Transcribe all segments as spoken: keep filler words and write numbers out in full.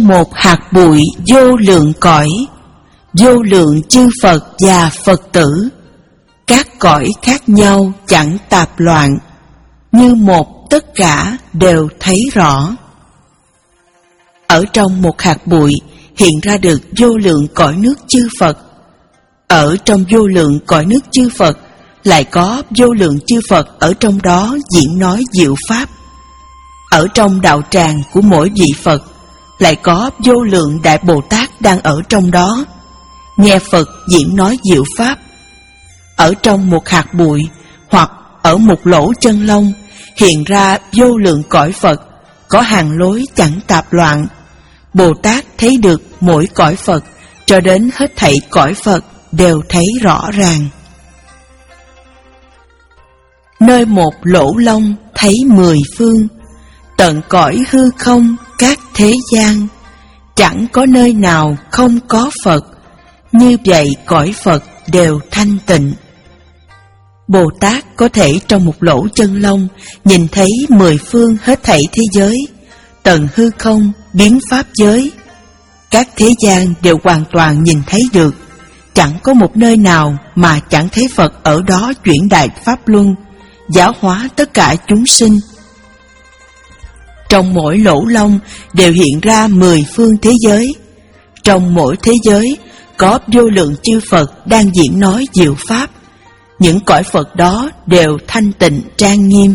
trong một hạt bụi vô lượng cõi, vô lượng chư Phật và Phật tử, các cõi khác nhau chẳng tạp loạn, như một tất cả đều thấy rõ. Ở trong một hạt bụi hiện ra được vô lượng cõi nước chư Phật. Ở trong vô lượng cõi nước chư Phật lại có vô lượng chư Phật ở trong đó diễn nói diệu pháp. Ở trong đạo tràng của mỗi vị Phật lại có vô lượng Đại Bồ Tát đang ở trong đó, nghe Phật diễn nói diệu pháp. Ở trong một hạt bụi hoặc ở một lỗ chân lông hiện ra vô lượng cõi Phật, có hàng lối chẳng tạp loạn. Bồ Tát thấy được mỗi cõi Phật, cho đến hết thảy cõi Phật đều thấy rõ ràng. Nơi một lỗ lông thấy mười phương, tận cõi hư không các thế gian, chẳng có nơi nào không có Phật, như vậy cõi Phật đều thanh tịnh. Bồ Tát có thể trong một lỗ chân lông nhìn thấy mười phương hết thảy thế giới, tận hư không biến pháp giới, các thế gian đều hoàn toàn nhìn thấy được. Chẳng có một nơi nào mà chẳng thấy Phật ở đó chuyển đại pháp luân, giáo hóa tất cả chúng sinh. Trong mỗi lỗ lông đều hiện ra mười phương thế giới. Trong mỗi thế giới có vô lượng chư Phật đang diễn nói diệu pháp. Những cõi Phật đó đều thanh tịnh trang nghiêm.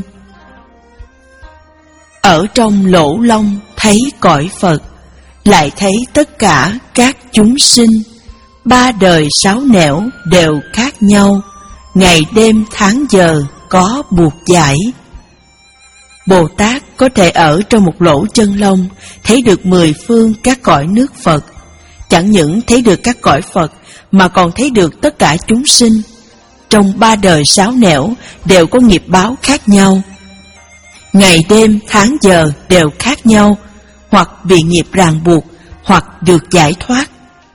Ở trong lỗ lông thấy cõi Phật, lại thấy tất cả các chúng sinh. Ba đời sáu nẻo đều khác nhau, ngày đêm tháng giờ có buộc giải. Bồ Tát có thể ở trong một lỗ chân lông thấy được mười phương các cõi nước Phật. Chẳng những thấy được các cõi Phật mà còn thấy được tất cả chúng sinh. Trong ba đời sáu nẻo đều có nghiệp báo khác nhau, ngày đêm tháng giờ đều khác nhau, hoặc bị nghiệp ràng buộc, hoặc được giải thoát.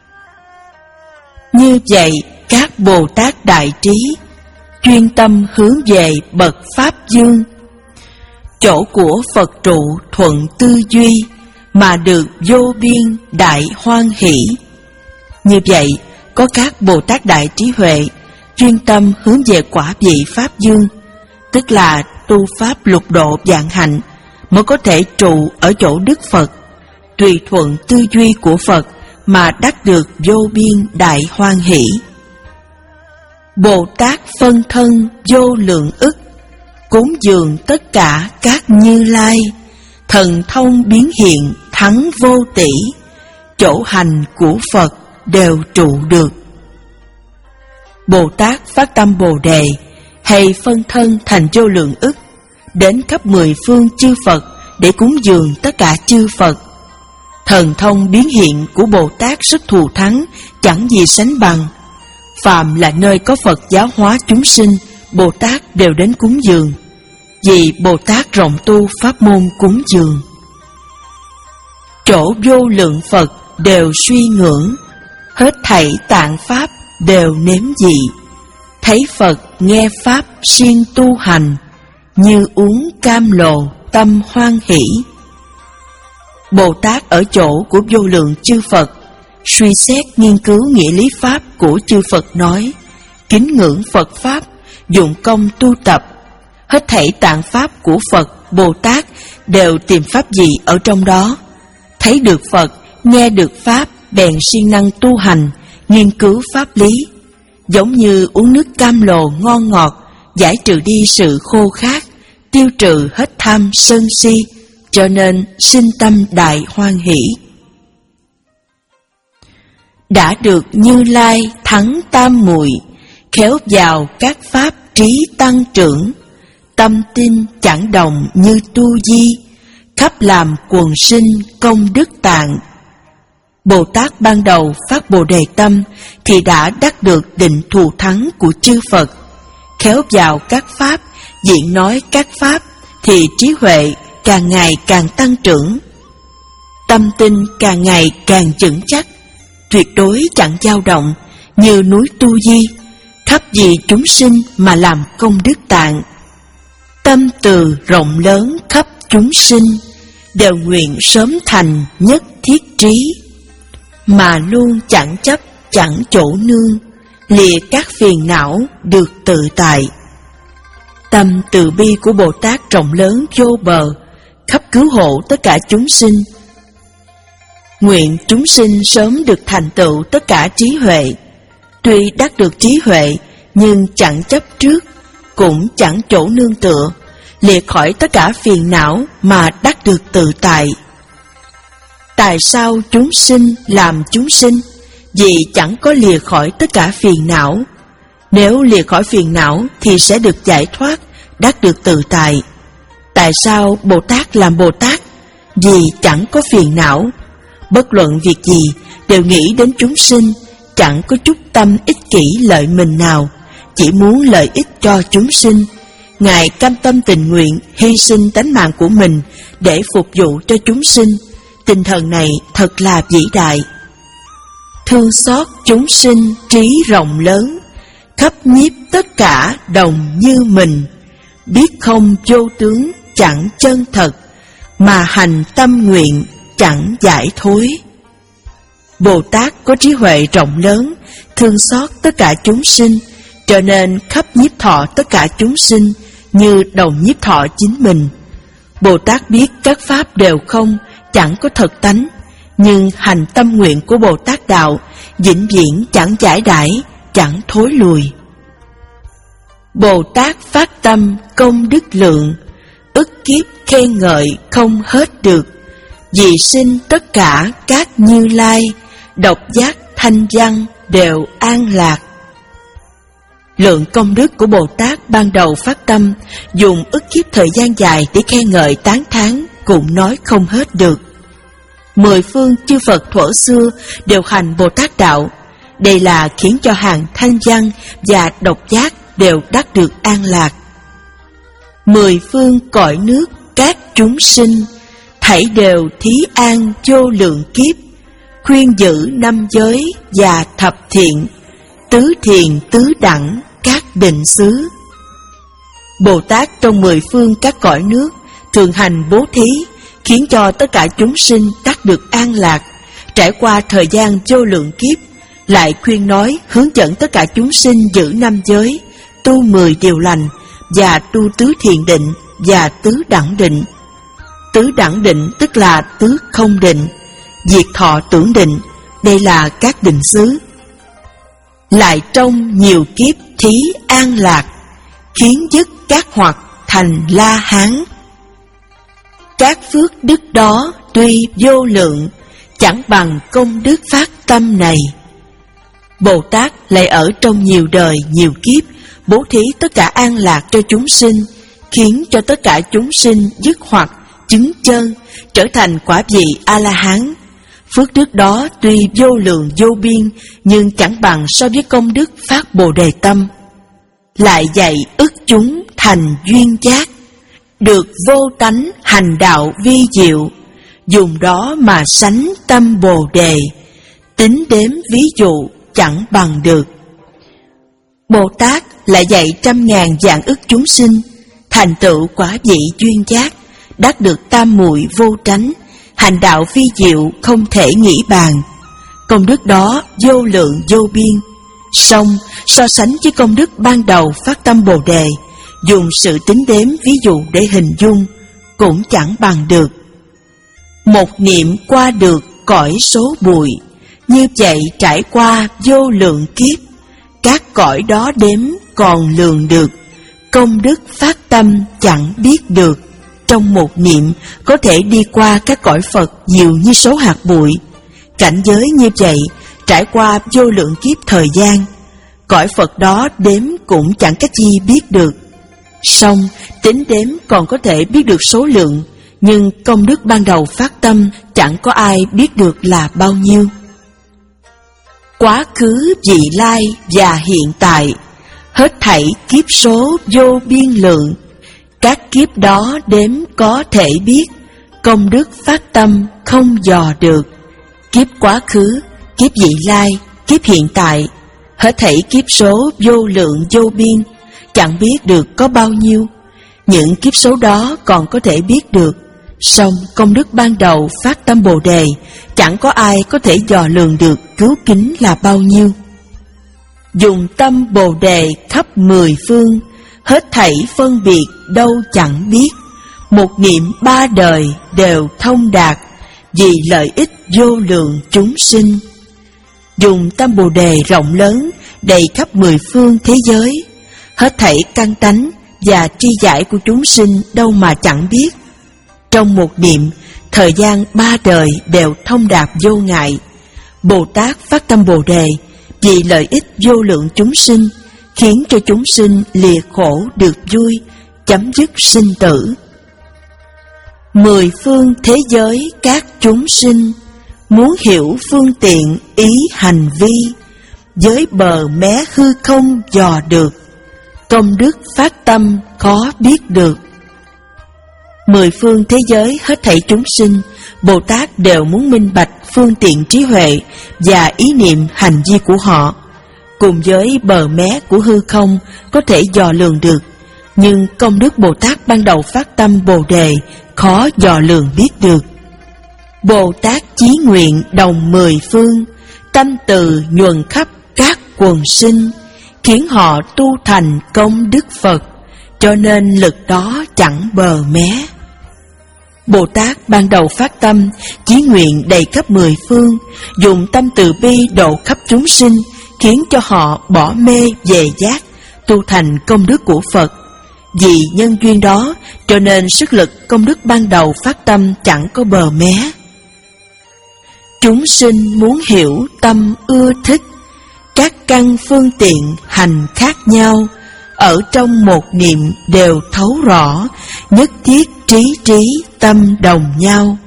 Như vậy các Bồ Tát đại trí chuyên tâm hướng về bậc Pháp Dương, chỗ của Phật trụ thuận tư duy, mà được vô biên đại hoan hỷ. Như vậy có các Bồ Tát đại trí huệ chuyên tâm hướng về quả vị Pháp Dương, tức là tu pháp lục độ vạn hạnh, mới có thể trụ ở chỗ Đức Phật, tùy thuận tư duy của Phật mà đắc được vô biên đại hoan hỷ. Bồ Tát phân thân vô lượng ức, cúng dường tất cả các Như Lai, thần thông biến hiện thắng vô tỷ, chỗ hành của Phật đều trụ được. Bồ Tát phát tâm Bồ Đề, hay phân thân thành vô lượng ức, đến khắp mười phương chư Phật để cúng dường tất cả chư Phật. Thần thông biến hiện của Bồ Tát rất thù thắng, chẳng gì sánh bằng. Phàm là nơi có Phật giáo hóa chúng sinh, Bồ Tát đều đến cúng dường, vì Bồ Tát rộng tu pháp môn cúng dường. Chỗ vô lượng Phật đều suy ngưỡng, hết thảy tạng pháp đều nếm dị. Thấy Phật nghe pháp siêng tu hành, như uống cam lồ tâm hoan hỷ. Bồ Tát ở chỗ của vô lượng chư Phật, suy xét nghiên cứu nghĩa lý pháp của chư Phật nói, kính ngưỡng Phật pháp, dụng công tu tập. Hết thảy tạng pháp của Phật, Bồ Tát đều tìm pháp gì ở trong đó. Thấy được Phật, nghe được pháp, bèn siêng năng tu hành, nghiên cứu pháp lý. Giống như uống nước cam lồ ngon ngọt, giải trừ đi sự khô khát, tiêu trừ hết tham sân si, cho nên sinh tâm đại hoan hỷ. Đã được Như Lai thắng tam muội, khéo vào các pháp trí tăng trưởng, tâm tin chẳng đồng như tu di, khắp làm quần sinh công đức tạng. Bồ Tát ban đầu phát Bồ Đề tâm thì đã đắc được định thù thắng của chư Phật. Khéo vào các pháp, diễn nói các pháp, thì trí huệ càng ngày càng tăng trưởng, tâm tin càng ngày càng vững chắc, tuyệt đối chẳng dao động, như núi Tu Di, khắp vì chúng sinh mà làm công đức tạng. Tâm từ rộng lớn khắp chúng sinh, đều nguyện sớm thành nhất thiết trí, mà luôn chẳng chấp chẳng chỗ nương, lìa các phiền não được tự tại. Tâm từ bi của Bồ Tát rộng lớn vô bờ, khắp cứu hộ tất cả chúng sinh. Nguyện chúng sinh sớm được thành tựu tất cả trí huệ. Tuy đắc được trí huệ, nhưng chẳng chấp trước, cũng chẳng chỗ nương tựa, lìa khỏi tất cả phiền não mà đắc được tự tại. Tại sao chúng sinh làm chúng sinh? Vì chẳng có lìa khỏi tất cả phiền não. Nếu lìa khỏi phiền não thì sẽ được giải thoát, đắc được tự tại. Tại sao Bồ Tát làm Bồ Tát? Vì chẳng có phiền não. Bất luận việc gì đều nghĩ đến chúng sinh, chẳng có chút tâm ích kỷ lợi mình nào, chỉ muốn lợi ích cho chúng sinh. Ngài cam tâm tình nguyện hy sinh tánh mạng của mình để phục vụ cho chúng sinh. Tinh thần này thật là vĩ đại. Thương xót chúng sinh trí rộng lớn, khắp nhiếp tất cả đồng như mình. Biết không vô tướng chẳng chân thật, mà hành tâm nguyện chẳng giải thối. Bồ Tát có trí huệ rộng lớn, thương xót tất cả chúng sinh, cho nên khắp nhiếp thọ tất cả chúng sinh như đồng nhiếp thọ chính mình. Bồ Tát biết các pháp đều không, chẳng có thật tánh, nhưng hành tâm nguyện của Bồ Tát đạo vĩnh viễn chẳng giải đãi, chẳng thối lùi. Bồ Tát phát tâm công đức lượng, ức kiếp khen ngợi không hết được. Vì sinh tất cả các Như Lai, độc giác thanh văn đều an lạc. Lượng công đức của Bồ Tát ban đầu phát tâm, dùng ức kiếp thời gian dài để khen ngợi tán thán, cũng nói không hết được. Mười phương chư Phật thuở xưa đều hành Bồ Tát đạo. Đây là khiến cho hàng thanh văn và độc giác đều đắc được an lạc. Mười phương cõi nước các chúng sinh, thảy đều thí an vô lượng kiếp, khuyên giữ năm giới và thập thiện, tứ thiền tứ đẳng các định xứ. Bồ Tát trong mười phương các cõi nước thường hành bố thí, khiến cho tất cả chúng sinh đắc được an lạc. Trải qua thời gian vô lượng kiếp, lại khuyên nói hướng dẫn tất cả chúng sinh giữ năm giới, tu mười điều lành, và tu tứ thiền định và tứ đẳng định. Tứ đẳng định tức là tứ không định, diệt thọ tưởng định, đây là các định xứ. Lại trong nhiều kiếp thí an lạc, khiến dứt các hoặc thành La Hán. Các phước đức đó tuy vô lượng, chẳng bằng công đức phát tâm này. Bồ Tát lại ở trong nhiều đời nhiều kiếp bố thí tất cả an lạc cho chúng sinh, khiến cho tất cả chúng sinh dứt hoặc, chứng chân, trở thành quả vị A-la-hán. Phước đức đó tuy vô lượng vô biên, nhưng chẳng bằng so với công đức phát Bồ Đề tâm. Lại dạy ức chúng thành duyên giác, được vô tánh hành đạo vi diệu, dùng đó mà sánh tâm Bồ Đề, tính đếm ví dụ chẳng bằng được. Bồ Tát lại dạy trăm ngàn vạn ức chúng sinh thành tựu quả vị duyên giác, đắc được tam muội vô tránh, hành đạo phi diệu không thể nghĩ bàn. Công đức đó vô lượng vô biên, song so sánh với công đức ban đầu phát tâm Bồ Đề, dùng sự tính đếm ví dụ để hình dung, cũng chẳng bằng được. Một niệm qua được cõi số bụi, như vậy trải qua vô lượng kiếp, các cõi đó đếm còn lường được, công đức phát tâm chẳng biết được. Trong một niệm có thể đi qua các cõi Phật nhiều như số hạt bụi. Cảnh giới như vậy trải qua vô lượng kiếp thời gian, cõi Phật đó đếm cũng chẳng cách gì biết được. Song tính đếm còn có thể biết được số lượng, nhưng công đức ban đầu phát tâm chẳng có ai biết được là bao nhiêu. Quá khứ, vị lai và hiện tại, hết thảy kiếp số vô biên lượng, các kiếp đó đếm có thể biết, công đức phát tâm không dò được. Kiếp quá khứ, kiếp vị lai, kiếp hiện tại, hết thảy kiếp số vô lượng vô biên, chẳng biết được có bao nhiêu. Những kiếp số đó còn có thể biết được, song công đức ban đầu phát tâm Bồ Đề, chẳng có ai có thể dò lường được cứu kính là bao nhiêu. Dùng tâm Bồ Đề khắp mười phương, hết thảy phân biệt đâu chẳng biết, một niệm ba đời đều thông đạt, vì lợi ích vô lượng chúng sinh. Dùng tâm Bồ Đề rộng lớn, đầy khắp mười phương thế giới, hết thảy căn tánh và tri giải của chúng sinh đâu mà chẳng biết. Trong một niệm, thời gian ba đời đều thông đạt vô ngại. Bồ Tát phát tâm Bồ Đề vì lợi ích vô lượng chúng sinh, khiến cho chúng sinh lìa khổ được vui, chấm dứt sinh tử. Mười phương thế giới các chúng sinh, muốn hiểu phương tiện ý hành vi, với bờ mé hư không dò được, công đức phát tâm khó biết được. Mười phương thế giới hết thảy chúng sinh, Bồ Tát đều muốn minh bạch phương tiện trí huệ và ý niệm hành vi của họ, cùng với bờ mé của hư không có thể dò lường được, nhưng công đức Bồ Tát ban đầu phát tâm Bồ Đề khó dò lường biết được. Bồ Tát chí nguyện đồng mười phương, tâm từ nhuần khắp các quần sinh, khiến họ tu thành công đức Phật, cho nên lực đó chẳng bờ mé. Bồ Tát ban đầu phát tâm, chí nguyện đầy khắp mười phương, dùng tâm từ bi độ khắp chúng sinh, khiến cho họ bỏ mê về giác, tu thành công đức của Phật. Vì nhân duyên đó, cho nên sức lực công đức ban đầu phát tâm chẳng có bờ mé. Chúng sinh muốn hiểu tâm ưa thích, các căn phương tiện hành khác nhau, ở trong một niệm đều thấu rõ, nhất thiết trí trí tâm đồng nhau.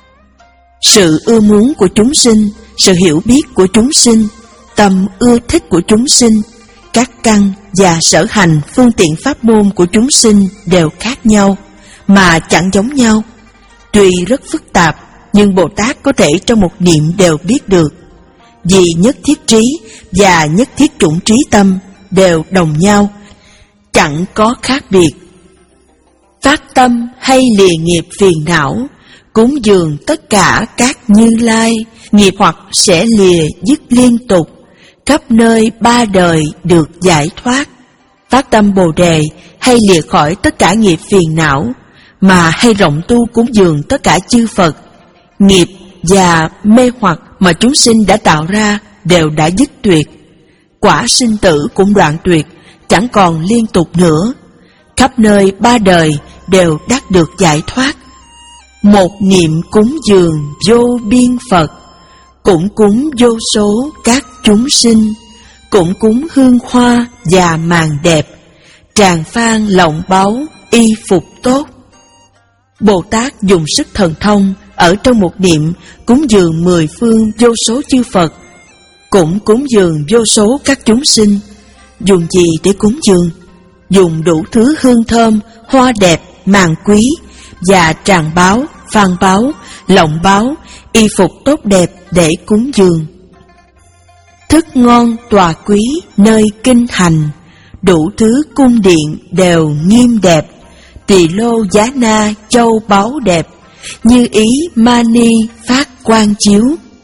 Sự ưa muốn của chúng sinh, sự hiểu biết của chúng sinh, tâm ưa thích của chúng sinh, các căn và sở hành phương tiện pháp môn của chúng sinh đều khác nhau, mà chẳng giống nhau. Tuy rất phức tạp, nhưng Bồ Tát có thể trong một niệm đều biết được, vì nhất thiết trí và nhất thiết chủng trí tâm đều đồng nhau, chẳng có khác biệt. Phát tâm hay lìa nghiệp phiền não, cúng dường tất cả các Như Lai, nghiệp hoặc sẽ lìa dứt liên tục, khắp nơi ba đời được giải thoát. Phát tâm Bồ Đề hay lìa khỏi tất cả nghiệp phiền não, mà hay rộng tu cúng dường tất cả chư Phật, nghiệp và mê hoặc mà chúng sinh đã tạo ra đều đã dứt tuyệt, quả sinh tử cũng đoạn tuyệt, chẳng còn liên tục nữa, khắp nơi ba đời đều đắc được giải thoát. Một niệm cúng dường vô biên Phật, cũng cúng vô số các chúng sinh, cũng cúng hương hoa và màn đẹp, tràng phan lộng báu y phục tốt. Bồ Tát dùng sức thần thông ở trong một niệm cúng dường mười phương vô số chư Phật, cũng cúng dường vô số các chúng sinh. Dùng gì để cúng dường? Dùng đủ thứ hương thơm, hoa đẹp, màn quý và tràng báo, phan báo, lộng báo, y phục tốt đẹp để cúng dường. Thức ngon tòa quý nơi kinh hành, đủ thứ cung điện đều nghiêm đẹp, tỳ lô giá na châu báu đẹp, như ý mani phát quang chiếu.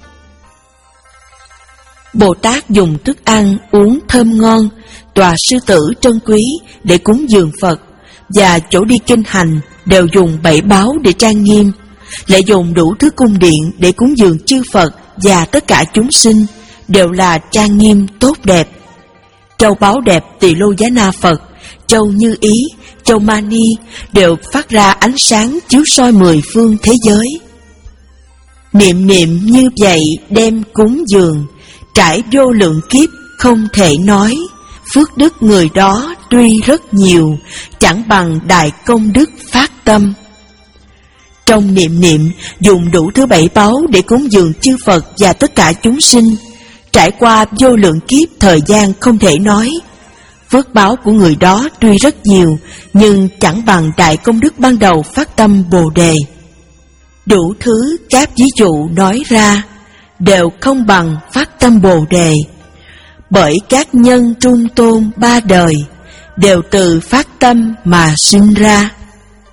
Bồ Tát dùng thức ăn uống thơm ngon, tòa sư tử trân quý để cúng dường Phật, và chỗ đi kinh hành đều dùng bảy báu để trang nghiêm, lại dùng đủ thứ cung điện để cúng dường chư Phật và tất cả chúng sinh, đều là trang nghiêm tốt đẹp. Châu báu đẹp tỳ lô giá na Phật, châu như ý, châu mani đều phát ra ánh sáng chiếu soi mười phương thế giới. Niệm niệm như vậy đem cúng dường, trải vô lượng kiếp không thể nói, phước đức người đó tuy rất nhiều, chẳng bằng đại công đức phát tâm. Trong niệm niệm dùng đủ thứ bảy báu để cúng dường chư Phật và tất cả chúng sinh, trải qua vô lượng kiếp thời gian không thể nói, phước báo của người đó tuy rất nhiều, nhưng chẳng bằng đại công đức ban đầu phát tâm Bồ Đề. Đủ thứ các ví dụ nói ra đều không bằng phát tâm Bồ Đề, bởi các nhân trung tôn ba đời đều từ phát tâm mà sinh ra.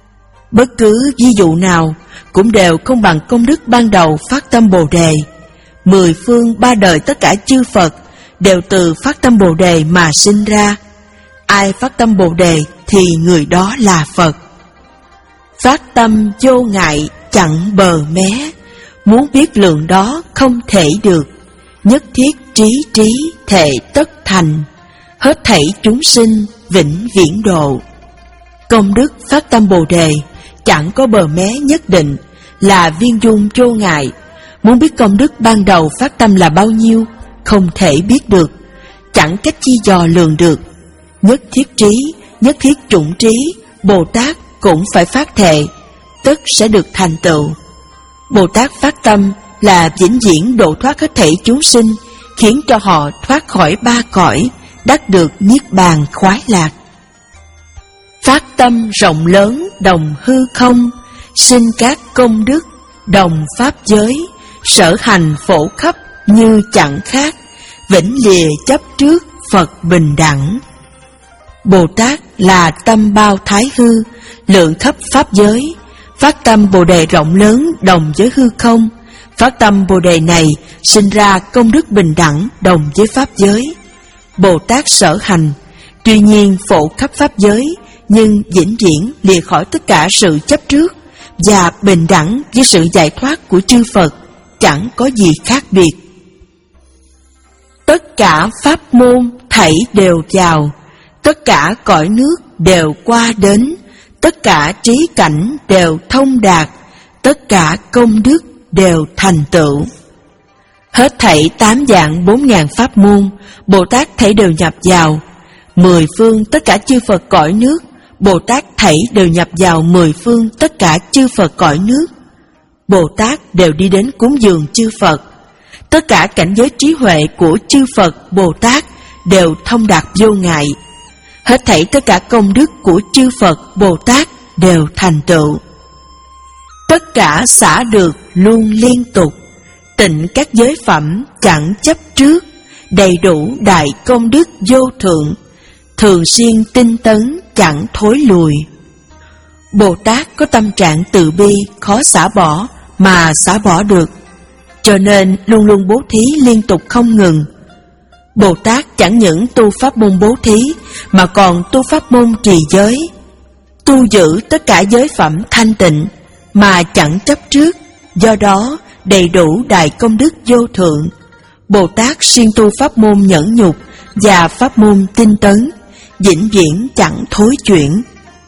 Bất cứ ví dụ nào cũng đều không bằng công đức ban đầu phát tâm Bồ Đề. Mười phương ba đời tất cả chư Phật đều từ phát tâm Bồ Đề mà sinh ra. Ai phát tâm Bồ Đề thì người đó là Phật. Phát tâm vô ngại chẳng bờ mé, muốn biết lượng đó không thể được. Nhất thiết trí trí thể tất thành, hết thảy chúng sinh vĩnh viễn độ. Công đức phát tâm Bồ Đề chẳng có bờ mé nhất định, là viên dung vô ngại. Muốn biết công đức ban đầu phát tâm là bao nhiêu, không thể biết được, chẳng cách chi dò lường được. Nhất thiết trí, nhất thiết chủng trí, Bồ Tát cũng phải phát thệ, tất sẽ được thành tựu. Bồ Tát phát tâm là vĩnh viễn độ thoát hết thảy chúng sinh, khiến cho họ thoát khỏi ba cõi, đắc được niết bàn khoái lạc. Phát tâm rộng lớn đồng hư không, sinh các công đức đồng pháp giới, sở hành phổ khắp như chẳng khác, vĩnh lìa chấp trước Phật bình đẳng. Bồ Tát là tâm bao thái hư, lượng khắp pháp giới. Phát tâm Bồ Đề rộng lớn đồng với hư không. Phát tâm Bồ Đề này sinh ra công đức bình đẳng đồng với pháp giới. Bồ Tát sở hành, tuy nhiên phổ khắp pháp giới, nhưng vĩnh viễn lìa khỏi tất cả sự chấp trước, và bình đẳng với sự giải thoát của chư Phật, chẳng có gì khác biệt. Tất cả pháp môn thảy đều vào, tất cả cõi nước đều qua đến, tất cả trí cảnh đều thông đạt, tất cả công đức đều thành tựu. Hết thảy tám dạng bốn ngàn pháp môn, Bồ Tát thảy đều nhập vào. Mười phương tất cả chư Phật cõi nước, Bồ Tát thảy đều nhập vào mười phương tất cả chư Phật cõi nước. Bồ Tát đều đi đến cúng dường chư Phật. Tất cả cảnh giới trí huệ của chư Phật Bồ Tát đều thông đạt vô ngại. Hết thảy tất cả công đức của chư Phật Bồ Tát đều thành tựu. Tất cả xả được luôn liên tục, tịnh các giới phẩm chẳng chấp trước, đầy đủ đại công đức vô thượng, thường xuyên tinh tấn chẳng thối lùi. Bồ Tát có tâm trạng từ bi khó xả bỏ mà xả bỏ được, cho nên luôn luôn bố thí liên tục không ngừng. Bồ Tát chẳng những tu pháp môn bố thí mà còn tu pháp môn trì giới, tu giữ tất cả giới phẩm thanh tịnh mà chẳng chấp trước, do đó đầy đủ đại công đức vô thượng. Bồ Tát xuyên tu pháp môn nhẫn nhục và pháp môn tinh tấn, vĩnh viễn chẳng thối chuyển.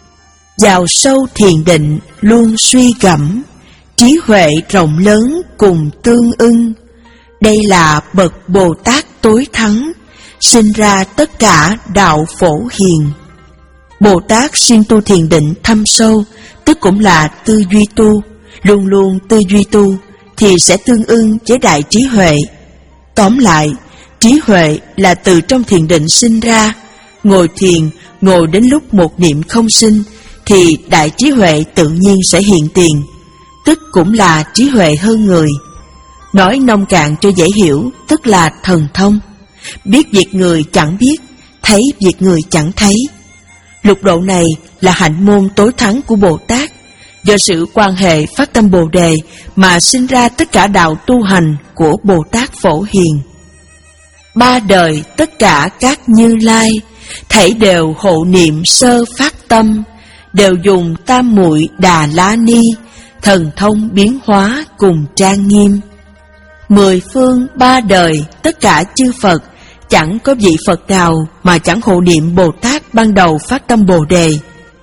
Vào sâu thiền định luôn suy gẫm, trí huệ rộng lớn cùng tương ưng. Đây là bậc Bồ Tát tối thắng, sinh ra tất cả đạo phổ hiền. Bồ Tát xuyên tu thiền định thâm sâu, tức cũng là tư duy tu, luôn luôn tư duy tu thì sẽ tương ưng với đại trí huệ. Tóm lại, trí huệ là từ trong thiền định sinh ra. Ngồi thiền, ngồi đến lúc một niệm không sinh, thì đại trí huệ tự nhiên sẽ hiện tiền, tức cũng là trí huệ hơn người. Nói nông cạn cho dễ hiểu, tức là thần thông, biết việc người chẳng biết, thấy việc người chẳng thấy. Lục độ này là hạnh môn tối thắng của Bồ Tát, do sự quan hệ phát tâm Bồ Đề mà sinh ra tất cả đạo tu hành của Bồ Tát Phổ Hiền. Ba đời tất cả các Như Lai, thảy đều hộ niệm sơ phát tâm, đều dùng tam muội Đà La Ni, thần thông biến hóa cùng trang nghiêm. Mười phương ba đời tất cả chư Phật, chẳng có vị Phật nào mà chẳng hộ niệm Bồ Tát ban đầu phát tâm Bồ Đề.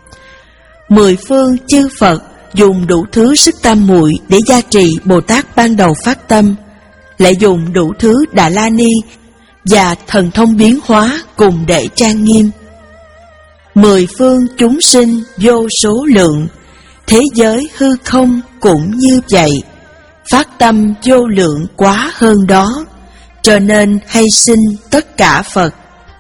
Mười phương chư Phật dùng đủ thứ sức tam muội để gia trì Bồ Tát ban đầu phát tâm, lại dùng đủ thứ Đà La Ni và thần thông biến hóa cùng để trang nghiêm. Mười phương chúng sinh vô số lượng, thế giới hư không cũng như vậy, phát tâm vô lượng quá hơn đó, cho nên hay sinh tất cả Phật.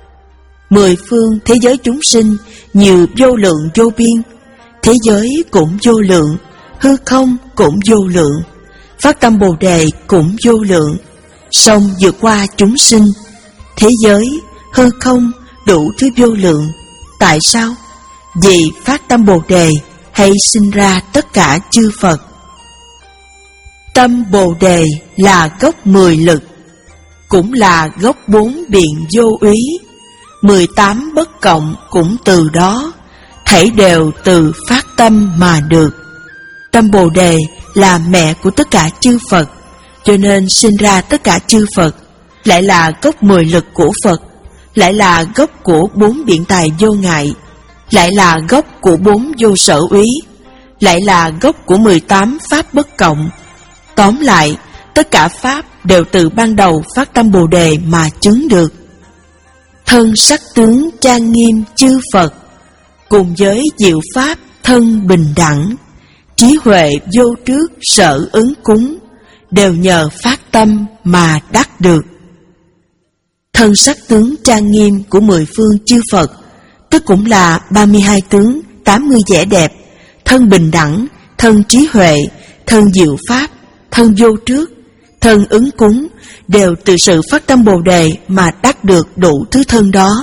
Mười phương thế giới chúng sinh nhiều vô lượng vô biên, thế giới cũng vô lượng, hư không cũng vô lượng, phát tâm Bồ Đề cũng vô lượng, song vượt qua chúng sinh, thế giới, hư không đủ thứ vô lượng. Tại sao? Vì phát tâm Bồ Đề hay sinh ra tất cả chư Phật. Tâm Bồ Đề là gốc mười lực, cũng là gốc bốn biện vô úy, mười tám bất cộng cũng từ đó, thảy đều từ phát tâm mà được. Tâm Bồ Đề là mẹ của tất cả chư Phật, cho nên sinh ra tất cả chư Phật, lại là gốc mười lực của Phật, lại là gốc của bốn biện tài vô ngại, lại là gốc của bốn vô sở úy, lại là gốc của mười tám pháp bất cộng. Tóm lại, tất cả pháp đều từ ban đầu phát tâm Bồ Đề mà chứng được. Thân sắc tướng trang nghiêm chư Phật, cùng với diệu pháp thân bình đẳng, trí huệ vô trước sở ứng cúng, đều nhờ phát tâm mà đắc được. Thân sắc tướng trang nghiêm của mười phương chư Phật, tức cũng là ba mươi hai tướng, tám mươi vẻ đẹp, thân bình đẳng, thân trí huệ, thân diệu pháp, thân vô trước, thân ứng cúng, đều từ sự phát tâm Bồ Đề mà đắc được đủ thứ thân đó.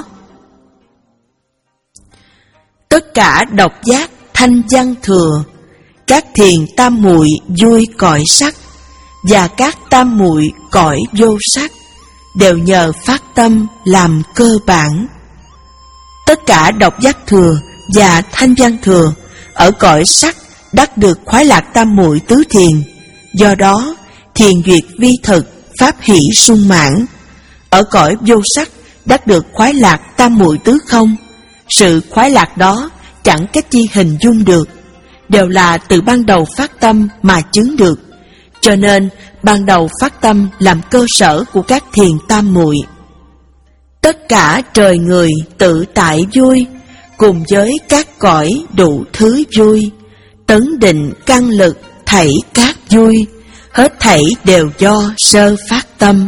Tất cả độc giác thanh văn thừa, các thiền tam muội vui cõi sắc, và các tam muội cõi vô sắc, đều nhờ phát tâm làm cơ bản. Tất cả độc giác thừa và thanh văn thừa ở cõi sắc đắc được khoái lạc tam muội tứ thiền, do đó thiền duyệt vi thực, pháp hỷ sung mãn. Ở cõi vô sắc đắc được khoái lạc tam muội tứ không, sự khoái lạc đó chẳng cách chi hình dung được, đều là từ ban đầu phát tâm mà chứng được, cho nên ban đầu phát tâm làm cơ sở của các thiền tam muội. Tất cả trời người tự tại vui, cùng với các cõi đủ thứ vui, tấn định căn lực thảy các vui, hết thảy đều do sơ phát tâm.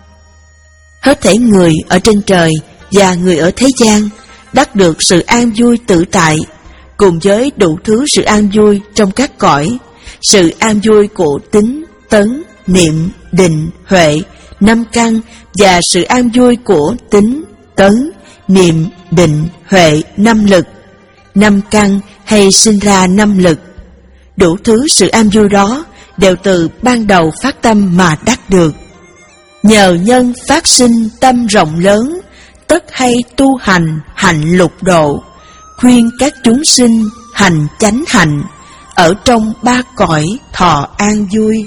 Hết thảy người ở trên trời và người ở thế gian đắc được sự an vui tự tại, cùng với đủ thứ sự an vui trong các cõi, sự an vui của tính, tấn, niệm, định, huệ, năm căn, và sự an vui của tính, tấn, niệm, định, huệ, năm lực. Năm căn hay sinh ra năm lực. Đủ thứ sự an vui đó đều từ ban đầu phát tâm mà đắc được. Nhờ nhân phát sinh tâm rộng lớn, tất hay tu hành hạnh lục độ, khuyên các chúng sinh hành chánh hạnh, ở trong ba cõi thọ an vui.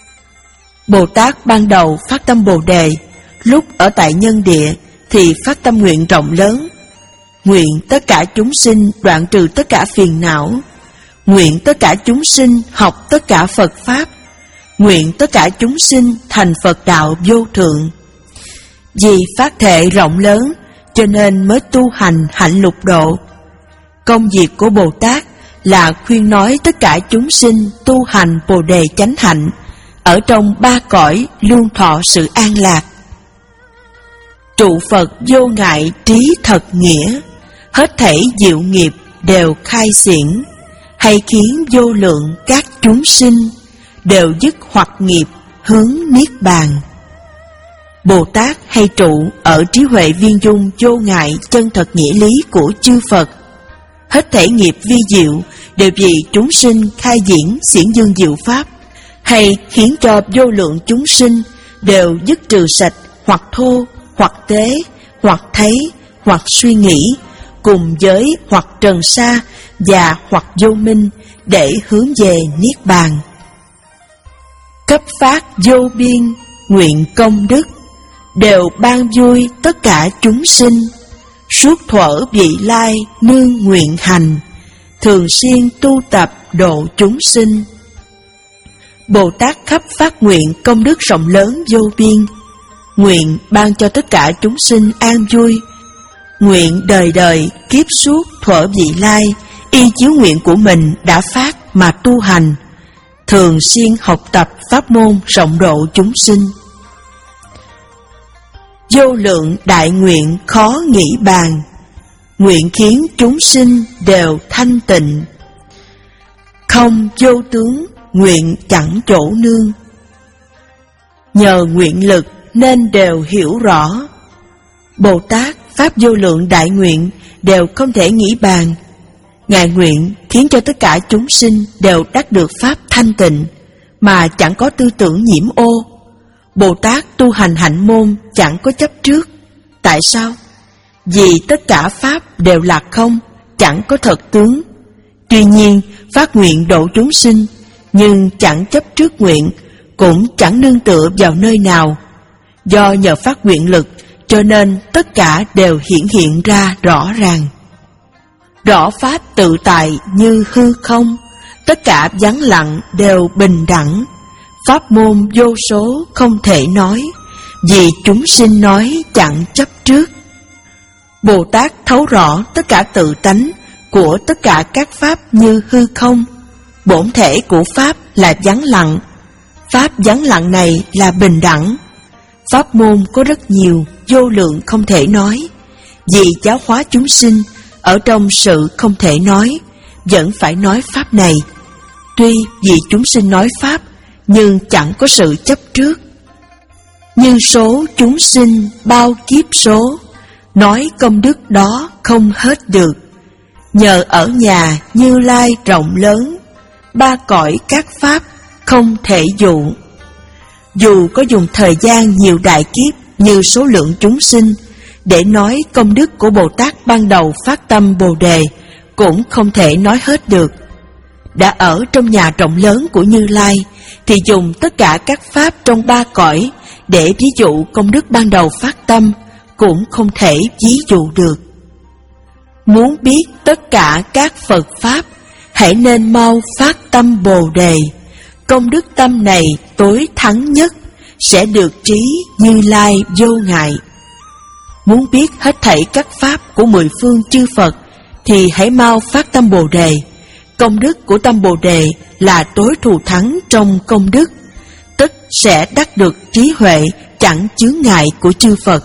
Bồ Tát ban đầu phát tâm Bồ Đề, lúc ở tại nhân địa thì phát tâm nguyện rộng lớn, nguyện tất cả chúng sinh đoạn trừ tất cả phiền não, nguyện tất cả chúng sinh học tất cả Phật Pháp, nguyện tất cả chúng sinh thành Phật đạo vô thượng. Vì phát thệ rộng lớn, cho nên mới tu hành hạnh lục độ. Công việc của Bồ Tát là khuyên nói tất cả chúng sinh tu hành Bồ Đề chánh hạnh, ở trong ba cõi luôn thọ sự an lạc. Trụ Phật vô ngại trí thật nghĩa, hết thảy diệu nghiệp đều khai xiển, hay khiến vô lượng các chúng sinh đều dứt hoặc nghiệp hướng niết bàn. Bồ Tát hay trụ ở trí huệ viên dung vô ngại chân thật nghĩa lý của chư Phật. Hết thảy nghiệp vi diệu đều vì chúng sinh khai diễn xiển dương diệu pháp, hay khiến cho vô lượng chúng sinh đều dứt trừ sạch hoặc thô, hoặc tế, hoặc thấy, hoặc suy nghĩ, cùng với hoặc trần sa và hoặc vô minh, để hướng về niết bàn. Cấp phát vô biên nguyện công đức, đều ban vui tất cả chúng sinh, suốt thuở vị lai nương nguyện hành, thường xuyên tu tập độ chúng sinh. Bồ Tát khắp phát nguyện công đức rộng lớn vô biên, nguyện ban cho tất cả chúng sinh an vui, nguyện đời đời kiếp suốt thuở vị lai, y chiếu nguyện của mình đã phát mà tu hành, thường xuyên học tập pháp môn rộng độ chúng sinh. Vô lượng đại nguyện khó nghĩ bàn, nguyện khiến chúng sinh đều thanh tịnh. Không vô tướng, nguyện chẳng chỗ nương. Nhờ nguyện lực nên đều hiểu rõ, Bồ Tát pháp vô lượng đại nguyện đều không thể nghĩ bàn. Ngài nguyện khiến cho tất cả chúng sinh đều đắc được pháp thanh tịnh, mà chẳng có tư tưởng nhiễm ô. Bồ Tát tu hành hạnh môn chẳng có chấp trước. Tại sao? Vì tất cả pháp đều là không, chẳng có thật tướng. Tuy nhiên phát nguyện độ chúng sinh, nhưng chẳng chấp trước nguyện, cũng chẳng nương tựa vào nơi nào. Do nhờ phát nguyện lực, cho nên tất cả đều hiển hiện ra rõ ràng. Rõ pháp tự tại như hư không, tất cả vắng lặng đều bình đẳng. Pháp môn vô số không thể nói, vì chúng sinh nói chẳng chấp trước. Bồ Tát thấu rõ tất cả tự tánh của tất cả các pháp như hư không. Bổn thể của pháp là vắng lặng. Pháp vắng lặng này là bình đẳng. Pháp môn có rất nhiều, vô lượng không thể nói. Vì giáo hóa chúng sinh, ở trong sự không thể nói, vẫn phải nói pháp này. Tuy vì chúng sinh nói pháp, nhưng chẳng có sự chấp trước. Như số chúng sinh bao kiếp số, nói công đức đó không hết được. Nhờ ở nhà Như Lai rộng lớn, ba cõi các pháp không thể dụ. Dù có dùng thời gian nhiều đại kiếp như số lượng chúng sinh để nói công đức của Bồ Tát ban đầu phát tâm Bồ Đề, cũng không thể nói hết được. Đã ở trong nhà rộng lớn của Như Lai, thì dùng tất cả các pháp trong ba cõi để ví dụ công đức ban đầu phát tâm, cũng không thể ví dụ được. Muốn biết tất cả các Phật Pháp, hãy nên mau phát tâm Bồ Đề. Công đức tâm này tối thắng nhất, sẽ được trí Như Lai vô ngại. Muốn biết hết thảy các Pháp của mười phương chư Phật, thì hãy mau phát tâm Bồ Đề. Công đức của tâm Bồ Đề là tối thù thắng trong công đức, tức sẽ đắc được trí huệ chẳng chướng ngại của chư Phật.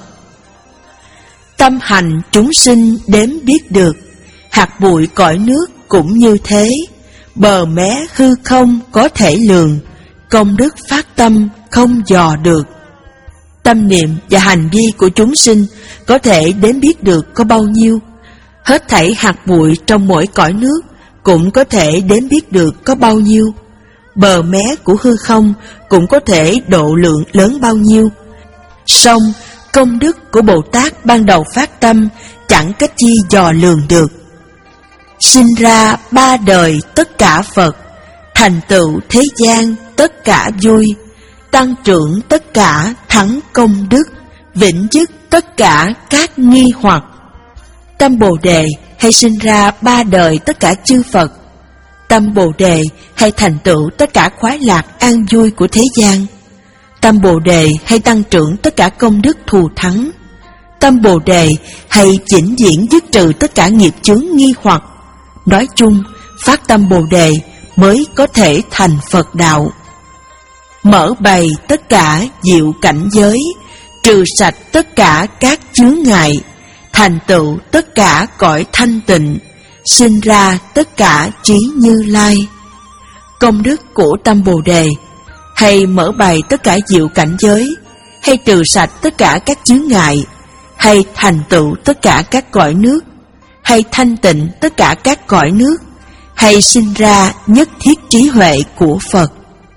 Tâm hành chúng sinh đếm biết được, hạt bụi cõi nước cũng như thế. Bờ mé hư không có thể lường, công đức phát tâm không dò được. Tâm niệm và hành vi của chúng sinh có thể đếm biết được có bao nhiêu. Hết thảy hạt bụi trong mỗi cõi nước cũng có thể đếm biết được có bao nhiêu. Bờ mé của hư không cũng có thể độ lượng lớn bao nhiêu. Song công đức của Bồ Tát ban đầu phát tâm chẳng cách chi dò lường được. Sinh ra ba đời tất cả Phật, thành tựu thế gian tất cả vui, tăng trưởng tất cả thắng công đức, vĩnh dứt tất cả các nghi hoặc. Tâm Bồ Đề hay sinh ra ba đời tất cả chư Phật. Tâm Bồ Đề hay thành tựu tất cả khoái lạc an vui của thế gian. Tâm Bồ Đề hay tăng trưởng tất cả công đức thù thắng. Tâm Bồ Đề hay vĩnh viễn dứt trừ tất cả nghiệp chướng nghi hoặc. Nói chung, phát tâm Bồ Đề mới có thể thành Phật đạo. Mở bày tất cả diệu cảnh giới, trừ sạch tất cả các chướng ngại, thành tựu tất cả cõi thanh tịnh, sinh ra tất cả trí Như Lai. Công đức của tâm Bồ Đề hay mở bày tất cả diệu cảnh giới, hay trừ sạch tất cả các chướng ngại, hay thành tựu tất cả các cõi nước, hay thanh tịnh tất cả các cõi nước, hay sinh ra nhất thiết trí huệ của Phật.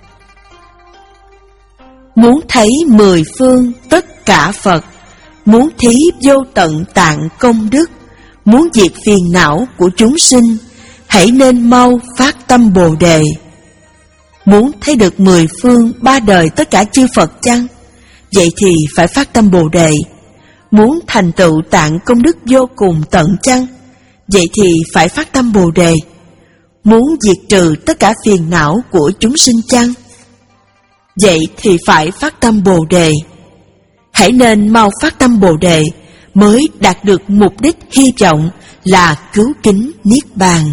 Muốn thấy mười phương tất cả Phật, muốn thí vô tận tạng công đức, muốn diệt phiền não của chúng sinh, hãy nên mau phát tâm Bồ Đề. Muốn thấy được mười phương ba đời tất cả chư Phật chăng? Vậy thì phải phát tâm Bồ Đề. Muốn thành tựu tạng công đức vô cùng tận chăng? Vậy thì phải phát tâm Bồ Đề. Muốn diệt trừ tất cả phiền não của chúng sinh chăng? Vậy thì phải phát tâm Bồ Đề. Hãy nên mau phát tâm Bồ Đề, mới đạt được mục đích hy vọng là cứu kính Niết Bàn.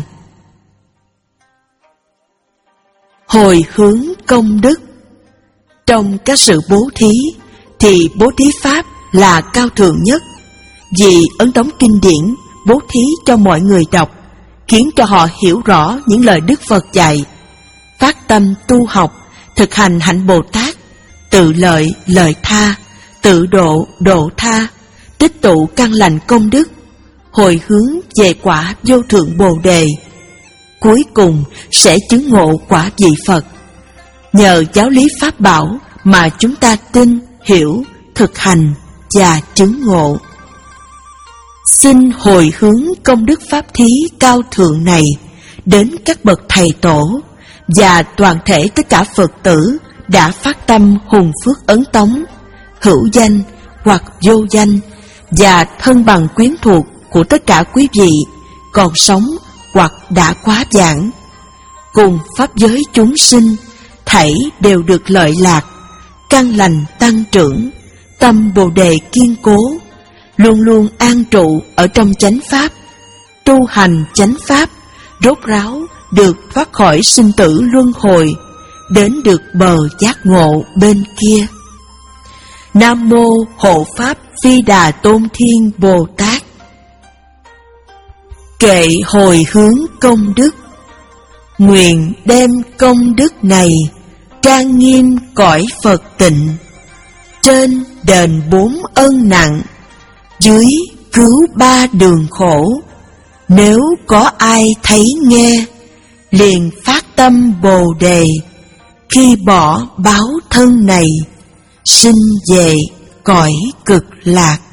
Hồi hướng công đức. Trong các sự bố thí, thì bố thí Pháp là cao thượng nhất. Vì ấn tống kinh điển bố thí cho mọi người đọc, khiến cho họ hiểu rõ những lời Đức Phật dạy. Phát tâm tu học, thực hành hạnh Bồ Tát, tự lợi lợi tha, tự độ độ tha, tích tụ căn lành công đức, hồi hướng về quả vô thượng Bồ Đề, cuối cùng sẽ chứng ngộ quả vị Phật. Nhờ giáo lý Pháp bảo mà chúng ta tin, hiểu, thực hành và chứng ngộ. Xin hồi hướng công đức pháp thí cao thượng này đến các bậc thầy tổ và toàn thể tất cả Phật tử đã phát tâm hùng phước ấn tống, hữu danh hoặc vô danh, và thân bằng quyến thuộc của tất cả quý vị còn sống hoặc đã quá vãng. Cùng pháp giới chúng sinh thảy đều được lợi lạc, căn lành tăng trưởng, tâm Bồ đề kiên cố, luôn luôn an trụ ở trong chánh pháp, tu hành chánh pháp, rốt ráo được thoát khỏi sinh tử luân hồi, đến được bờ giác ngộ bên kia. Nam mô Hộ Pháp Phi Đà Tôn Thiên Bồ Tát. Kệ hồi hướng công đức. Nguyện đem công đức này trang nghiêm cõi Phật tịnh, trên đền bốn ân nặng, dưới cứu ba đường khổ. Nếu có ai thấy nghe, liền phát tâm Bồ đề, khi bỏ báo thân này, sinh về cõi cực lạc.